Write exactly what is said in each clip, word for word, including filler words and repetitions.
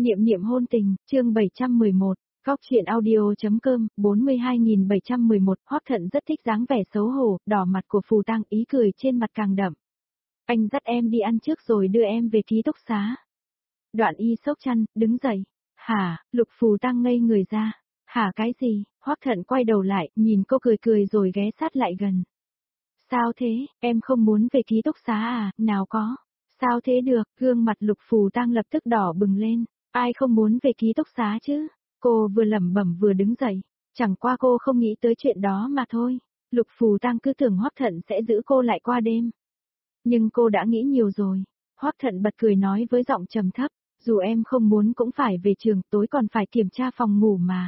Niệm niệm hôn tình, chương bảy trăm mười một, Góc truyện audio.com, bốn mươi hai nghìn bảy trăm mười một, Hoắc Thận rất thích dáng vẻ xấu hổ, đỏ mặt của Phù Tăng, ý cười trên mặt càng đậm. Anh dắt em đi ăn trước rồi đưa em về ký túc xá. Đoạn y sốc chăn, đứng dậy. Hả, Lục Phù Tăng ngây người ra. Hả cái gì? Hoắc Thận quay đầu lại, nhìn cô cười cười rồi ghé sát lại gần. Sao thế, em không muốn về ký túc xá à, nào có. Sao thế được, gương mặt Lục Phù Tăng lập tức đỏ bừng lên. Ai không muốn về ký túc xá chứ? Cô vừa lẩm bẩm vừa đứng dậy. Chẳng qua cô không nghĩ tới chuyện đó mà thôi. Lục Phù Tăng cứ tưởng Hoắc Thận sẽ giữ cô lại qua đêm. Nhưng cô đã nghĩ nhiều rồi. Hoắc Thận bật cười nói với giọng trầm thấp, dù em không muốn cũng phải về trường, tối còn phải kiểm tra phòng ngủ mà.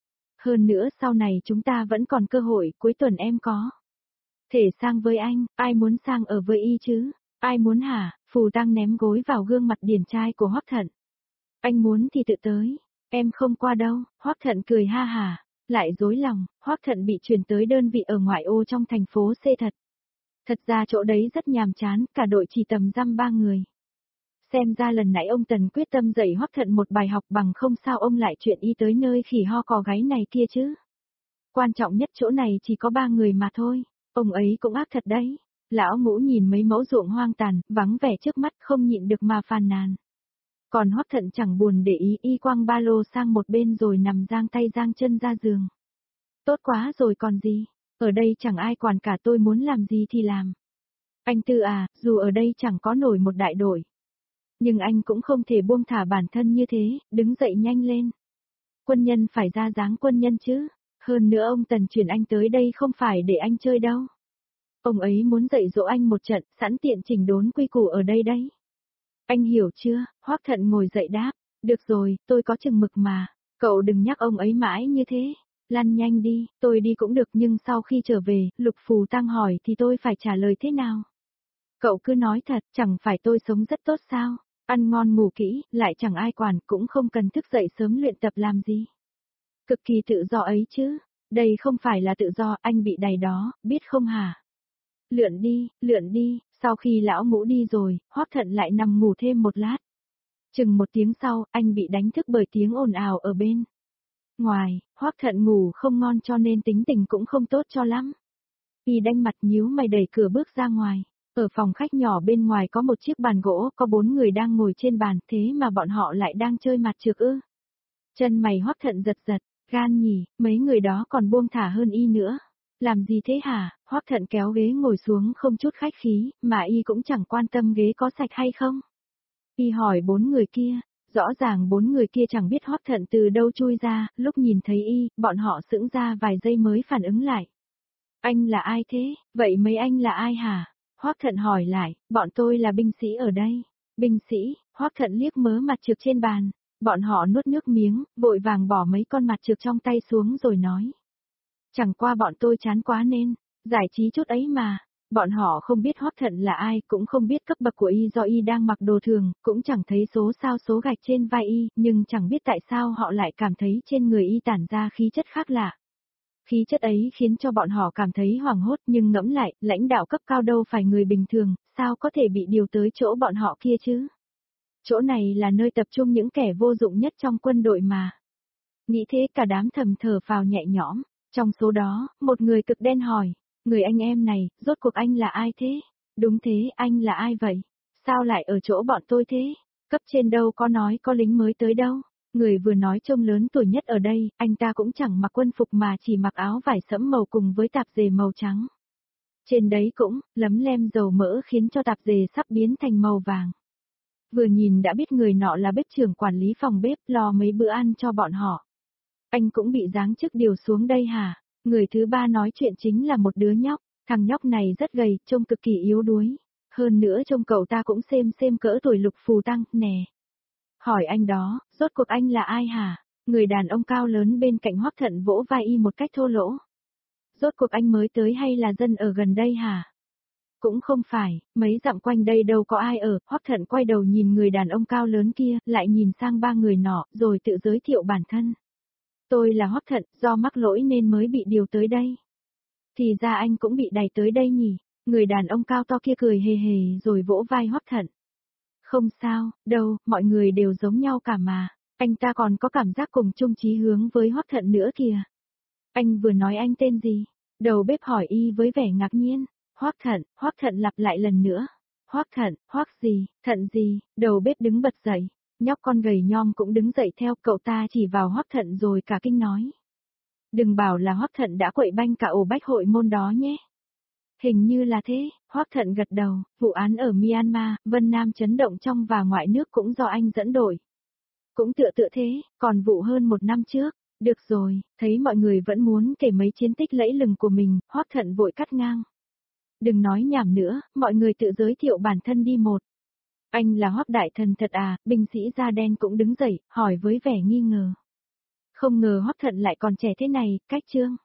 Hơn nữa sau này chúng ta vẫn còn cơ hội, cuối tuần em có thể sang với anh, ai muốn sang ở với y chứ? Ai muốn hả? Phù Tăng ném gối vào gương mặt điển trai của Hoắc Thận. Anh muốn thì tự tới, em không qua đâu. Hoắc Thận cười ha hả, lại dối lòng. Hoắc Thận bị chuyển tới đơn vị ở ngoại ô trong thành phố C thật. Thật ra chỗ đấy rất nhàm chán, cả đội chỉ tầm dăm ba người. Xem ra lần nãy ông Tần quyết tâm dạy Hoắc Thận một bài học, bằng không sao ông lại chuyện y tới nơi khỉ ho cò gáy này kia chứ. Quan trọng nhất chỗ này chỉ có ba người mà thôi, ông ấy cũng ác thật đấy. Lão Ngũ nhìn mấy mẫu ruộng hoang tàn, vắng vẻ trước mắt không nhịn được mà phàn nàn. Còn Hoắc Thận chẳng buồn để ý, y quăng ba lô sang một bên rồi nằm giang tay giang chân ra giường. Tốt quá rồi còn gì, ở đây chẳng ai quản cả, tôi muốn làm gì thì làm. Anh Tư à, dù ở đây chẳng có nổi một đại đội, nhưng anh cũng không thể buông thả bản thân như thế, đứng dậy nhanh lên. Quân nhân phải ra dáng quân nhân chứ, hơn nữa ông Tần chuyển anh tới đây không phải để anh chơi đâu. Ông ấy muốn dạy dỗ anh một trận, sẵn tiện chỉnh đốn quy củ ở đây đấy. Anh hiểu chưa? Hoắc Thận ngồi dậy đáp, được rồi, tôi có chừng mực mà, cậu đừng nhắc ông ấy mãi như thế. Lăn nhanh đi, tôi đi cũng được, nhưng sau khi trở về, Lục Phù Tăng hỏi thì tôi phải trả lời thế nào? Cậu cứ nói thật, chẳng phải tôi sống rất tốt sao? Ăn ngon ngủ kỹ, lại chẳng ai quản, cũng không cần thức dậy sớm luyện tập làm gì. Cực kỳ tự do ấy chứ, đây không phải là tự do, anh bị đày đó, biết không hả? Lượn đi, lượn đi, sau khi lão Ngũ đi rồi, Hoắc Thận lại nằm ngủ thêm một lát. Chừng một tiếng sau, anh bị đánh thức bởi tiếng ồn ào ở bên ngoài. Hoắc Thận ngủ không ngon cho nên tính tình cũng không tốt cho lắm. Y đanh mặt nhíu mày đẩy cửa bước ra ngoài. Ở phòng khách nhỏ bên ngoài có một chiếc bàn gỗ, có bốn người đang ngồi trên bàn, thế mà bọn họ lại đang chơi mặt trược ư. Chân mày Hoắc Thận giật giật, gan nhỉ, mấy người đó còn buông thả hơn y nữa. Làm gì thế hả? Hoắc Thận kéo ghế ngồi xuống không chút khách khí, mà y cũng chẳng quan tâm ghế có sạch hay không. Y hỏi bốn người kia, rõ ràng bốn người kia chẳng biết Hoắc Thận từ đâu chui ra, lúc nhìn thấy y, bọn họ sững ra vài giây mới phản ứng lại. Anh là ai thế? Vậy mấy anh là ai hả? Hoắc Thận hỏi lại, bọn tôi là binh sĩ ở đây. Binh sĩ? Hoắc Thận liếc mớ mặt trược trên bàn, bọn họ nuốt nước miếng, vội vàng bỏ mấy con mặt trược trong tay xuống rồi nói. Chẳng qua bọn tôi chán quá nên, giải trí chút ấy mà. Bọn họ không biết Hoắc Thận là ai, cũng không biết cấp bậc của y do y đang mặc đồ thường, cũng chẳng thấy số sao số gạch trên vai y, nhưng chẳng biết tại sao họ lại cảm thấy trên người y tản ra khí chất khác lạ. Khí chất ấy khiến cho bọn họ cảm thấy hoảng hốt, nhưng ngẫm lại, lãnh đạo cấp cao đâu phải người bình thường, sao có thể bị điều tới chỗ bọn họ kia chứ? Chỗ này là nơi tập trung những kẻ vô dụng nhất trong quân đội mà. Nghĩ thế cả đám thầm thở phào nhẹ nhõm, trong số đó, một người cực đen hỏi, người anh em này, rốt cuộc anh là ai thế? Đúng thế, anh là ai vậy? Sao lại ở chỗ bọn tôi thế? Cấp trên đâu có nói có lính mới tới đâu. Người vừa nói trông lớn tuổi nhất ở đây, anh ta cũng chẳng mặc quân phục mà chỉ mặc áo vải sẫm màu cùng với tạp dề màu trắng. Trên đấy cũng, lấm lem dầu mỡ khiến cho tạp dề sắp biến thành màu vàng. Vừa nhìn đã biết người nọ là bếp trưởng quản lý phòng bếp, lo mấy bữa ăn cho bọn họ. Anh cũng bị giáng chức điều xuống đây hả? Người thứ ba nói chuyện chính là một đứa nhóc, thằng nhóc này rất gầy, trông cực kỳ yếu đuối. Hơn nữa trông cậu ta cũng xem xem cỡ tuổi Lục Phù Tăng, nè. Hỏi anh đó, rốt cuộc anh là ai hả? Người đàn ông cao lớn bên cạnh Hoắc Thận vỗ vai y một cách thô lỗ. Rốt cuộc anh mới tới hay là dân ở gần đây hả? Cũng không phải, mấy dặm quanh đây đâu có ai ở. Hoắc Thận quay đầu nhìn người đàn ông cao lớn kia, lại nhìn sang ba người nọ, rồi tự giới thiệu bản thân. Tôi là Hoắc Thận, do mắc lỗi nên mới bị điều tới đây. Thì ra anh cũng bị đày tới đây nhỉ? Người đàn ông cao to kia cười hề hề rồi vỗ vai Hoắc Thận. Không sao, đâu, mọi người đều giống nhau cả mà. Anh ta còn có cảm giác cùng chung chí hướng với Hoắc Thận nữa kìa. Anh vừa nói anh tên gì? Đầu bếp hỏi y với vẻ ngạc nhiên. Hoắc Thận, Hoắc Thận lặp lại lần nữa. Hoắc Thận, Hoắc gì, Thận gì, đầu bếp đứng bật dậy. Nhóc con gầy nhom cũng đứng dậy theo, cậu ta chỉ vào Hoắc Thận rồi cả kinh nói. Đừng bảo là Hoắc Thận đã quậy banh cả ổ bách hội môn đó nhé. Hình như là thế, Hoắc Thận gật đầu, vụ án ở Myanmar, Vân Nam chấn động trong và ngoại nước cũng do anh dẫn đội. Cũng tựa tựa thế, còn vụ hơn một năm trước. Được rồi, thấy mọi người vẫn muốn kể mấy chiến tích lẫy lừng của mình, Hoắc Thận vội cắt ngang. Đừng nói nhảm nữa, mọi người tự giới thiệu bản thân đi một. Anh là Hoắc đại thần thật à, binh sĩ da đen cũng đứng dậy, hỏi với vẻ nghi ngờ. Không ngờ Hoắc Thận lại còn trẻ thế này, cách chương.